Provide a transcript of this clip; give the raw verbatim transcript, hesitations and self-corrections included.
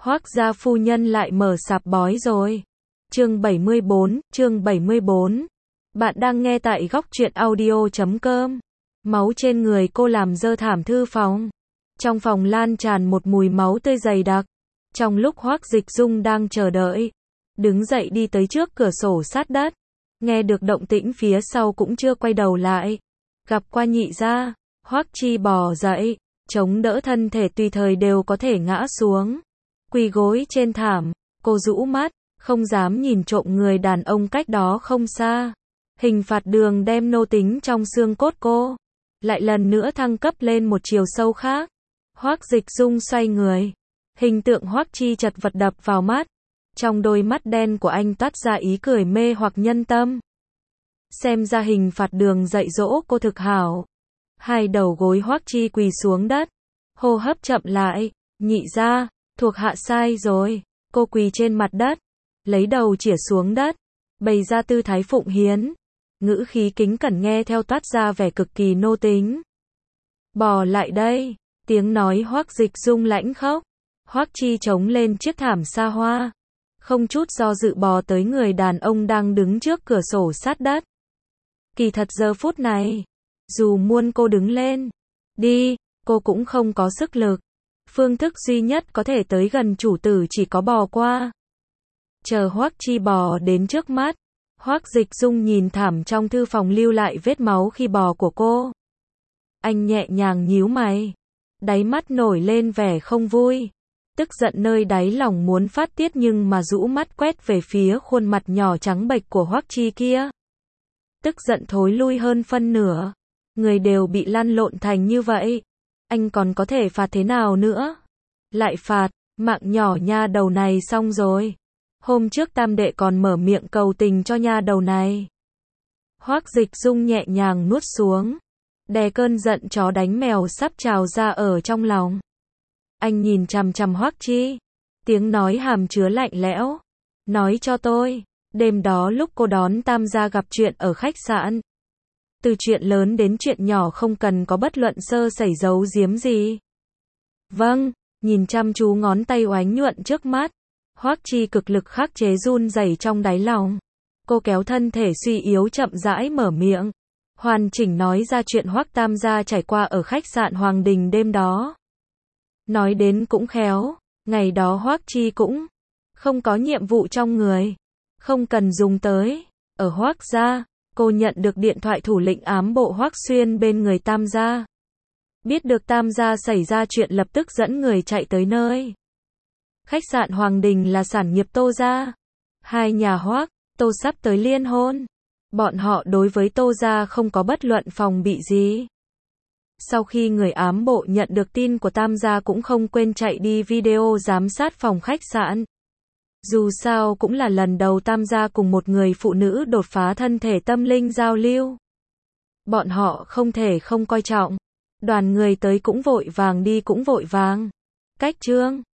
Hoác gia phu nhân lại mở sạp bói rồi. Chương bảy mươi bốn, chương bảy mươi bốn. Bạn đang nghe tại góc truyện audio chấm com. Máu trên người cô làm dơ thảm thư phòng. Trong phòng lan tràn một mùi máu tươi dày đặc. Trong lúc Hoác Dịch Dung đang chờ đợi, đứng dậy đi tới trước cửa sổ sát đất. Nghe được động tĩnh phía sau cũng chưa quay đầu lại. Gặp qua nhị gia, Hoác Chi bò dậy, chống đỡ thân thể tùy thời đều có thể ngã xuống. Quỳ gối trên thảm, cô rũ mắt, không dám nhìn trộm người đàn ông cách đó không xa. Hình phạt đường đem nô tính trong xương cốt cô, lại lần nữa thăng cấp lên một chiều sâu khác. Hoác Dịch Dung xoay người, hình tượng Hoác Chi chật vật đập vào mắt. Trong đôi mắt đen của anh toát ra ý cười mê hoặc nhân tâm. Xem ra hình phạt đường dạy dỗ cô thực hảo. Hai đầu gối Hoác Chi quỳ xuống đất, hô hấp chậm lại. Nhị gia, thuộc hạ sai rồi. Cô quỳ trên mặt đất, lấy đầu chĩa xuống đất, bày ra tư thái phụng hiến. Ngữ khí kính cẩn nghe theo toát ra vẻ cực kỳ nô tính. Bò lại đây, tiếng nói Hoác Dịch Dung lãnh khốc. Hoác Chi chống lên chiếc thảm xa hoa, không chút do dự bò tới người đàn ông đang đứng trước cửa sổ sát đất. Kỳ thật giờ phút này, dù muốn cô đứng lên, đi, cô cũng không có sức lực. Phương thức duy nhất có thể tới gần chủ tử chỉ có bò qua. Chờ Hoác Chi bò đến trước mắt, Hoác Dịch Dung nhìn thảm trong thư phòng lưu lại vết máu khi bò của cô. Anh nhẹ nhàng nhíu mày, đáy mắt nổi lên vẻ không vui. Tức giận nơi đáy lòng muốn phát tiết nhưng mà rũ mắt quét về phía khuôn mặt nhỏ trắng bệch của Hoác Chi kia. Tức giận thối lui hơn phân nửa. Người đều bị lăn lộn thành như vậy, anh còn có thể phạt thế nào nữa? Lại phạt, mạng nhỏ nha đầu này xong rồi. Hôm trước tam đệ còn mở miệng cầu tình cho nha đầu này. Hoác Dịch Dung nhẹ nhàng nuốt xuống, đè cơn giận chó đánh mèo sắp trào ra ở trong lòng. Anh nhìn chằm chằm Hoác Chi, tiếng nói hàm chứa lạnh lẽo. Nói cho tôi, đêm đó lúc cô đón tam gia gặp chuyện ở khách sạn, từ chuyện lớn đến chuyện nhỏ không cần có bất luận sơ sẩy giấu giếm gì. Vâng, nhìn chăm chú ngón tay oánh nhuận trước mắt, Hoác Chi cực lực khắc chế run rẩy trong đáy lòng. Cô kéo thân thể suy yếu chậm rãi mở miệng, hoàn chỉnh nói ra chuyện Hoác tam gia trải qua ở khách sạn Hoàng Đình đêm đó. Nói đến cũng khéo, ngày đó Hoác Chi cũng không có nhiệm vụ trong người, không cần dùng tới. Ở Hoác gia, cô nhận được điện thoại thủ lĩnh ám bộ Hoác Xuyên bên người tam gia. Biết được tam gia xảy ra chuyện lập tức dẫn người chạy tới nơi. Khách sạn Hoàng Đình là sản nghiệp Tô gia. Hai nhà Hoác, Tô sắp tới liên hôn. Bọn họ đối với Tô gia không có bất luận phòng bị gì. Sau khi người ám bộ nhận được tin của tam gia cũng không quên chạy đi video giám sát phòng khách sạn. Dù sao cũng là lần đầu tam gia cùng một người phụ nữ đột phá thân thể tâm linh giao lưu. Bọn họ không thể không coi trọng. Đoàn người tới cũng vội vàng đi cũng vội vàng. Cách trương,